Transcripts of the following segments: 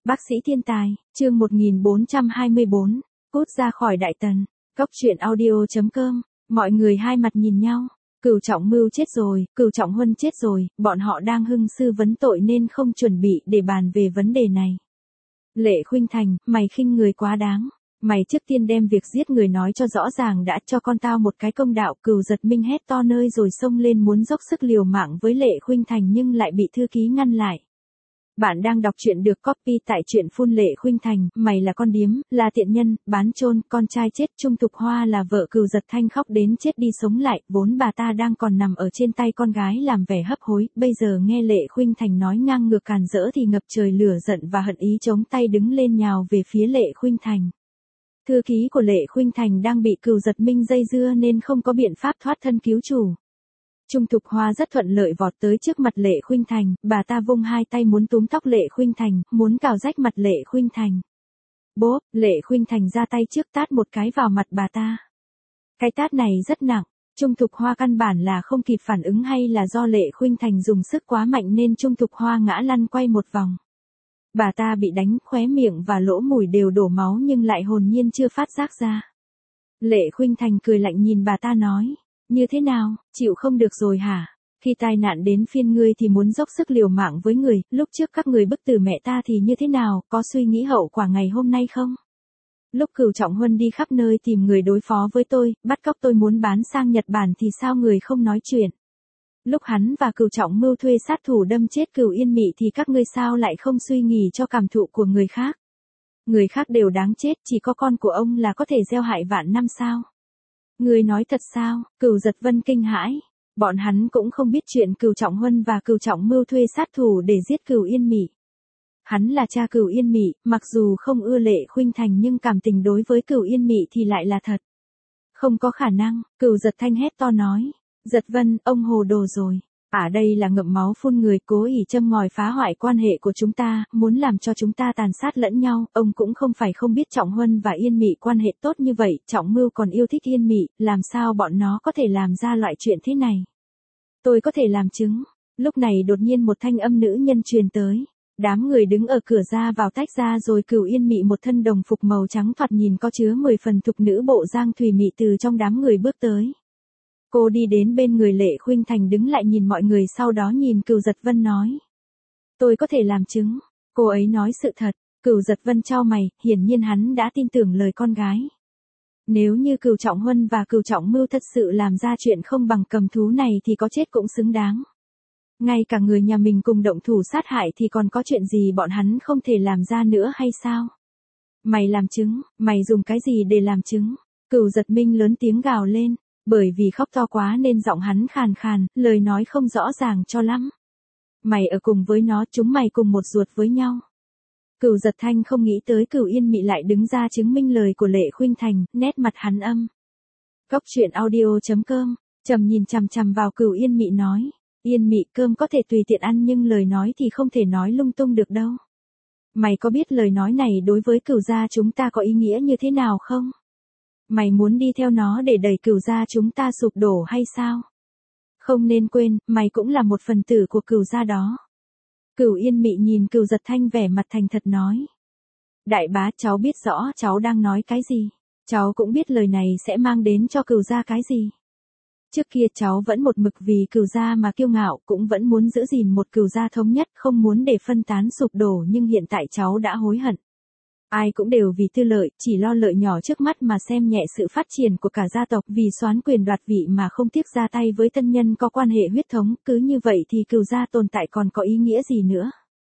Bác sĩ thiên tài, chương 1424, cút ra khỏi đại tần. Cốc truyện audio.com, mọi người hai mặt nhìn nhau. Cửu Trọng Mưu chết rồi, Cửu Trọng Huân chết rồi, bọn họ đang hưng sư vấn tội nên không chuẩn bị để bàn về vấn đề này. Lệ Khuynh Thành, mày khinh người quá đáng. Mày trước tiên đem việc giết người nói cho rõ ràng đã, cho con tao một cái công đạo. Cửu Giật Minh hét to nơi rồi xông lên muốn dốc sức liều mạng với Lệ Khuynh Thành nhưng lại bị thư ký ngăn lại. Bạn đang đọc truyện được copy tại truyện phun Lệ Khuynh Thành, mày là con điếm, là tiện nhân, bán chôn, con trai chết. Trung Thục Hoa là vợ Cửu Giật Thanh khóc đến chết đi sống lại, vốn bà ta đang còn nằm ở trên tay con gái làm vẻ hấp hối, bây giờ nghe Lệ Khuynh Thành nói ngang ngược càn rỡ thì ngập trời lửa giận và hận ý chống tay đứng lên nhào về phía Lệ Khuynh Thành. Thư ký của Lệ Khuynh Thành đang bị Cửu Giật Minh dây dưa nên không có biện pháp thoát thân cứu chủ. Trung Thục Hoa rất thuận lợi vọt tới trước mặt Lệ Khuynh Thành, bà ta vung hai tay muốn túm tóc Lệ Khuynh Thành, muốn cào rách mặt Lệ Khuynh Thành. Bốp, Lệ Khuynh Thành ra tay trước tát một cái vào mặt bà ta. Cái tát này rất nặng, Trung Thục Hoa căn bản là không kịp phản ứng hay là do Lệ Khuynh Thành dùng sức quá mạnh nên Trung Thục Hoa ngã lăn quay một vòng. Bà ta bị đánh, khóe miệng và lỗ mũi đều đổ máu nhưng lại hồn nhiên chưa phát giác ra. Lệ Khuynh Thành cười lạnh nhìn bà ta nói. Như thế nào, chịu không được rồi hả? Khi tai nạn đến phiên ngươi thì muốn dốc sức liều mạng với người, lúc trước các người bức tử mẹ ta thì như thế nào, có suy nghĩ hậu quả ngày hôm nay không? Lúc Cửu Trọng Huân đi khắp nơi tìm người đối phó với tôi, bắt cóc tôi muốn bán sang Nhật Bản thì sao người không nói chuyện? Lúc hắn và Cửu Trọng Mưu thuê sát thủ đâm chết Cửu Yên Mị thì các ngươi sao lại không suy nghĩ cho cảm thụ của người khác? Người khác đều đáng chết, chỉ có con của ông là có thể gieo hại vạn năm sao? Người nói thật sao? Cửu Giật Vân kinh hãi. Bọn hắn cũng không biết chuyện Cửu Trọng Huân và Cửu Trọng Mưu thuê sát thủ để giết Cửu Yên Mị. Hắn là cha Cửu Yên Mị, mặc dù không ưa Lệ Khuynh Thành nhưng cảm tình đối với Cửu Yên Mị thì lại là thật. Không có khả năng, Cửu Giật Thanh hét to nói. Giật Vân, ông hồ đồ rồi. Đây là ngậm máu phun người, cố ý châm ngòi phá hoại quan hệ của chúng ta, muốn làm cho chúng ta tàn sát lẫn nhau. Ông cũng không phải không biết Trọng Huân và Yên Mị quan hệ tốt như vậy, Trọng Mưu còn yêu thích Yên Mị, làm sao bọn nó có thể làm ra loại chuyện thế này? Tôi có thể làm chứng. Lúc này đột nhiên một thanh âm nữ nhân truyền tới. Đám người đứng ở cửa ra vào tách ra rồi Cửu Yên Mị một thân đồng phục màu trắng thoạt nhìn có chứa 10 phần thục nữ bộ Giang Thùy Mị từ trong đám người bước tới. Cô đi đến bên người Lệ Khuynh Thành đứng lại nhìn mọi người sau đó nhìn Cửu Giật Vân nói. Tôi có thể làm chứng. Cô ấy nói sự thật. Cửu Giật Vân chau mày, hiển nhiên hắn đã tin tưởng lời con gái. Nếu như Cửu Trọng Huân và Cửu Trọng Mưu thật sự làm ra chuyện không bằng cầm thú này thì có chết cũng xứng đáng. Ngay cả người nhà mình cùng động thủ sát hại thì còn có chuyện gì bọn hắn không thể làm ra nữa hay sao? Mày làm chứng, mày dùng cái gì để làm chứng? Cửu Giật Minh lớn tiếng gào lên. Bởi vì khóc to quá nên giọng hắn khàn khàn, lời nói không rõ ràng cho lắm. Mày ở cùng với nó, chúng mày cùng một ruột với nhau. Cửu Giật Thanh không nghĩ tới Cửu Yên Mị lại đứng ra chứng minh lời của Lệ Khuynh Thành, nét mặt hắn âm. Cốc truyện audio.com, Trầm nhìn chằm chằm vào Cửu Yên Mị nói. Yên Mị, cơm có thể tùy tiện ăn nhưng lời nói thì không thể nói lung tung được đâu. Mày có biết lời nói này đối với Cửu gia chúng ta có ý nghĩa như thế nào không? Mày muốn đi theo nó để đẩy Cửu gia chúng ta sụp đổ hay sao? Không nên quên, mày cũng là một phần tử của Cửu gia đó. Cửu Yên Mị nhìn Cửu Giật Thanh vẻ mặt thành thật nói. Đại bá, cháu biết rõ cháu đang nói cái gì. Cháu cũng biết lời này sẽ mang đến cho Cửu gia cái gì. Trước kia cháu vẫn một mực vì Cửu gia mà kiêu ngạo, cũng vẫn muốn giữ gìn một Cửu gia thống nhất, không muốn để phân tán sụp đổ nhưng hiện tại cháu đã hối hận. Ai cũng đều vì tư lợi, chỉ lo lợi nhỏ trước mắt mà xem nhẹ sự phát triển của cả gia tộc, vì soán quyền đoạt vị mà không tiếc ra tay với thân nhân có quan hệ huyết thống, cứ như vậy thì Cửu gia tồn tại còn có ý nghĩa gì nữa.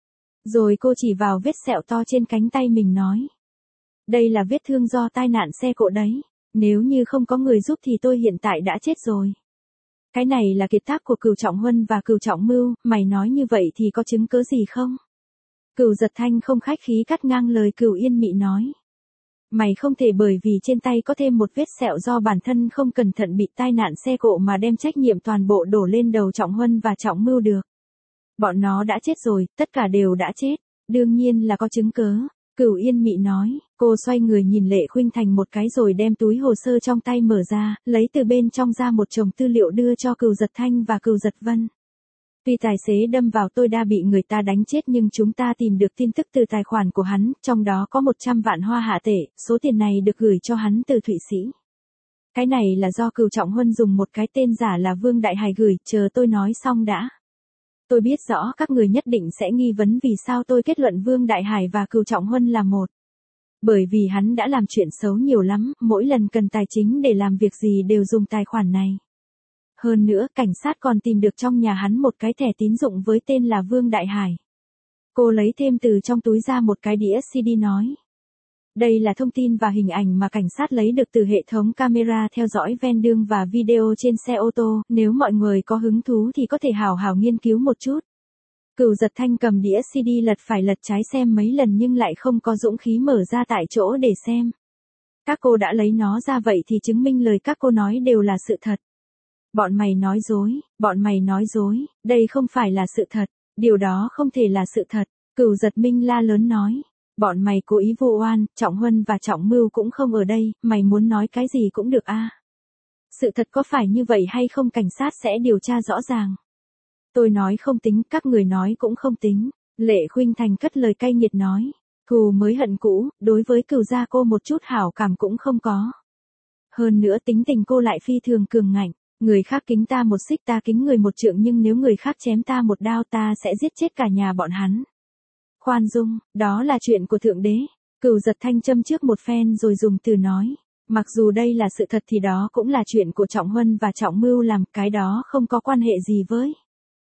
Rồi cô chỉ vào vết sẹo to trên cánh tay mình nói. Đây là vết thương do tai nạn xe cộ đấy, nếu như không có người giúp thì tôi hiện tại đã chết rồi. Cái này là kiệt tác của Cửu Trọng Huân và Cửu Trọng Mưu, mày nói như vậy thì có chứng cứ gì không? Cửu Giật Thanh không khách khí cắt ngang lời Cửu Yên Mị nói. Mày không thể bởi vì trên tay có thêm một vết sẹo do bản thân không cẩn thận bị tai nạn xe cộ mà đem trách nhiệm toàn bộ đổ lên đầu Trọng Huân và Trọng Mưu được. Bọn nó đã chết rồi, tất cả đều đã chết, đương nhiên là có chứng cứ. Cửu Yên Mị nói, cô xoay người nhìn Lệ Khuynh Thành một cái rồi đem túi hồ sơ trong tay mở ra, lấy từ bên trong ra một chồng tư liệu đưa cho Cửu Giật Thanh và Cửu Giật Vân. Tuy tài xế đâm vào tôi đã bị người ta đánh chết nhưng chúng ta tìm được tin tức từ tài khoản của hắn, trong đó có 100 vạn hoa hạ tệ, số tiền này được gửi cho hắn từ Thụy Sĩ. Cái này là do Cửu Trọng Huân dùng một cái tên giả là Vương Đại Hải gửi, chờ tôi nói xong đã. Tôi biết rõ các người nhất định sẽ nghi vấn vì sao tôi kết luận Vương Đại Hải và Cửu Trọng Huân là một. Bởi vì hắn đã làm chuyện xấu nhiều lắm, mỗi lần cần tài chính để làm việc gì đều dùng tài khoản này. Hơn nữa, cảnh sát còn tìm được trong nhà hắn một cái thẻ tín dụng với tên là Vương Đại Hải. Cô lấy thêm từ trong túi ra một cái đĩa CD nói. Đây là thông tin và hình ảnh mà cảnh sát lấy được từ hệ thống camera theo dõi ven đường và video trên xe ô tô, nếu mọi người có hứng thú thì có thể hào hào nghiên cứu một chút. Cửu Giật Thanh cầm đĩa CD lật phải lật trái xem mấy lần nhưng lại không có dũng khí mở ra tại chỗ để xem. Các cô đã lấy nó ra vậy thì chứng minh lời các cô nói đều là sự thật. Bọn mày nói dối, đây không phải là sự thật, điều đó không thể là sự thật, Cửu Giật Minh la lớn nói. Bọn mày cố ý vu oan, Trọng Huân và Trọng Mưu cũng không ở đây, mày muốn nói cái gì cũng được a. Sự thật có phải như vậy hay không cảnh sát sẽ điều tra rõ ràng. Tôi nói không tính, các người nói cũng không tính. Lệ Khuynh Thành cất lời cay nghiệt nói. Thù mới hận cũ, đối với Cửu gia cô một chút hảo cảm cũng không có. Hơn nữa tính tình cô lại phi thường cường ngạnh. Người khác kính ta một xích ta kính người một trượng nhưng nếu người khác chém ta một đao ta sẽ giết chết cả nhà bọn hắn. Khoan dung, đó là chuyện của Thượng Đế. Cửu Giật Thanh châm trước một phen rồi dùng từ nói. Mặc dù đây là sự thật thì đó cũng là chuyện của Trọng Huân và Trọng Mưu làm, cái đó không có quan hệ gì với.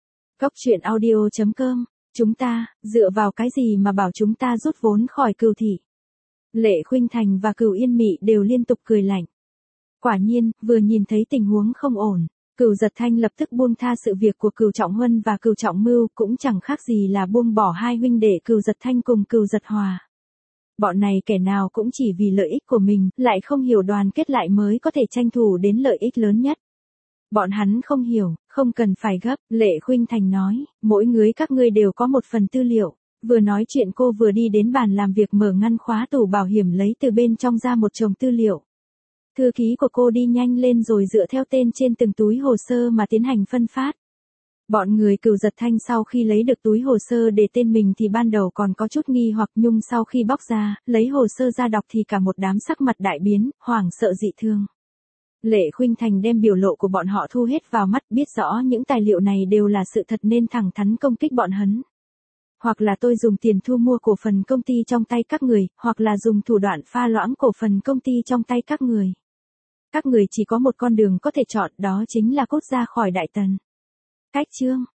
Góc truyện audio.com, chúng ta, dựa vào cái gì mà bảo chúng ta rút vốn khỏi Cửu thị. Lệ Khuynh Thành và Cửu Yên Mị đều liên tục cười lạnh. Quả nhiên, vừa nhìn thấy tình huống không ổn, Cửu Giật Thanh lập tức buông tha sự việc của Cửu Trọng Huân và Cửu Trọng Mưu, cũng chẳng khác gì là buông bỏ hai huynh đệ Cửu Giật Thanh cùng Cửu Giật Hòa. Bọn này kẻ nào cũng chỉ vì lợi ích của mình, lại không hiểu đoàn kết lại mới có thể tranh thủ đến lợi ích lớn nhất. Bọn hắn không hiểu, không cần phải gấp, Lệ Khuynh Thành nói, mỗi người các ngươi đều có một phần tư liệu. Vừa nói chuyện cô vừa đi đến bàn làm việc mở ngăn khóa tủ bảo hiểm lấy từ bên trong ra một chồng tư liệu. Thư ký của cô đi nhanh lên rồi dựa theo tên trên từng túi hồ sơ mà tiến hành phân phát. Bọn người Cửu Giật Thanh sau khi lấy được túi hồ sơ để tên mình thì ban đầu còn có chút nghi hoặc nhưng sau khi bóc ra, lấy hồ sơ ra đọc thì cả một đám sắc mặt đại biến, hoảng sợ dị thương. Lệ Khuynh Thành đem biểu lộ của bọn họ thu hết vào mắt, biết rõ những tài liệu này đều là sự thật nên thẳng thắn công kích bọn hắn. Hoặc là tôi dùng tiền thu mua cổ phần công ty trong tay các người, hoặc là dùng thủ đoạn pha loãng cổ phần công ty trong tay các người. Các người chỉ có một con đường có thể chọn, đó chính là cút ra khỏi Đại Tần. Cách chương